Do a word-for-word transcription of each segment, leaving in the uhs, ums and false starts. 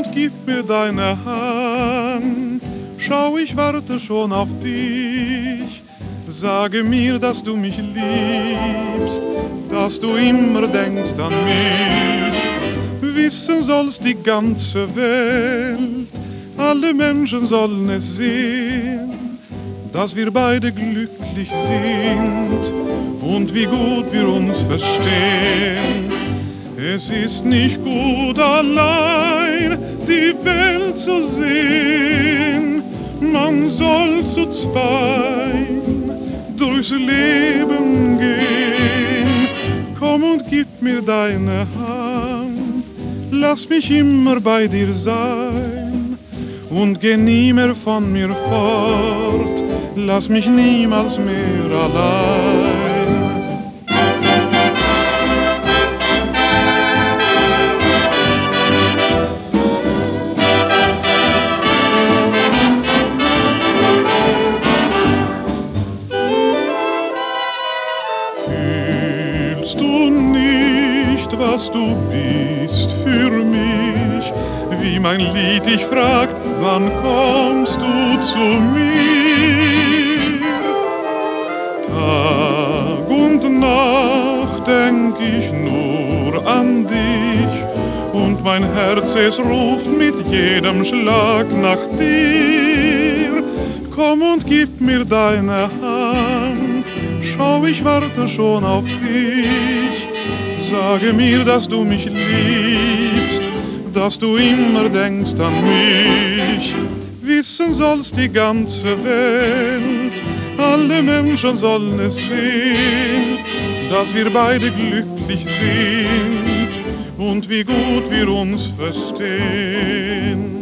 und gib mir deine Hand. Schau, ich warte schon auf dich. Sage mir, dass du mich liebst, dass du immer denkst an mich. Wissen soll's die ganze Welt, alle Menschen sollen es sehen, dass wir beide glücklich sind und wie gut wir uns verstehen. Es ist nicht gut, allein die Welt zu sehen. Man soll zu zweit durchs Leben gehen. Komm und gib mir deine Hand, lass mich immer bei dir sein und geh nie mehr von mir fort, lass mich niemals mehr allein. Fühlst du nicht, was du bist für mich? Wie mein Lied dich fragt, wann kommst du zu mir? Tag und Nacht denk ich nur an dich und mein Herz, es ruft mit jedem Schlag nach dir. Komm und gib mir deine Hand, schau, ich warte schon auf dich. Sage mir, dass du mich liebst, dass du immer denkst an mich. Wissen soll's die ganze Welt, alle Menschen sollen es sehen, dass wir beide glücklich sind und wie gut wir uns verstehen.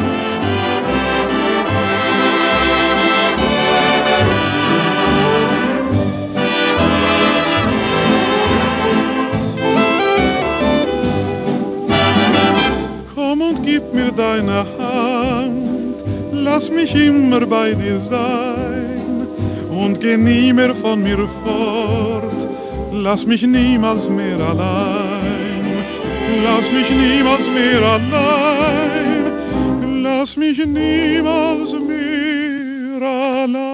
Komm und gib mir deine Hand, lass mich immer bei dir sein und geh nie mehr von mir fort, lass mich niemals mehr allein, lass mich niemals mehr allein, lass mich niemals mehr allein.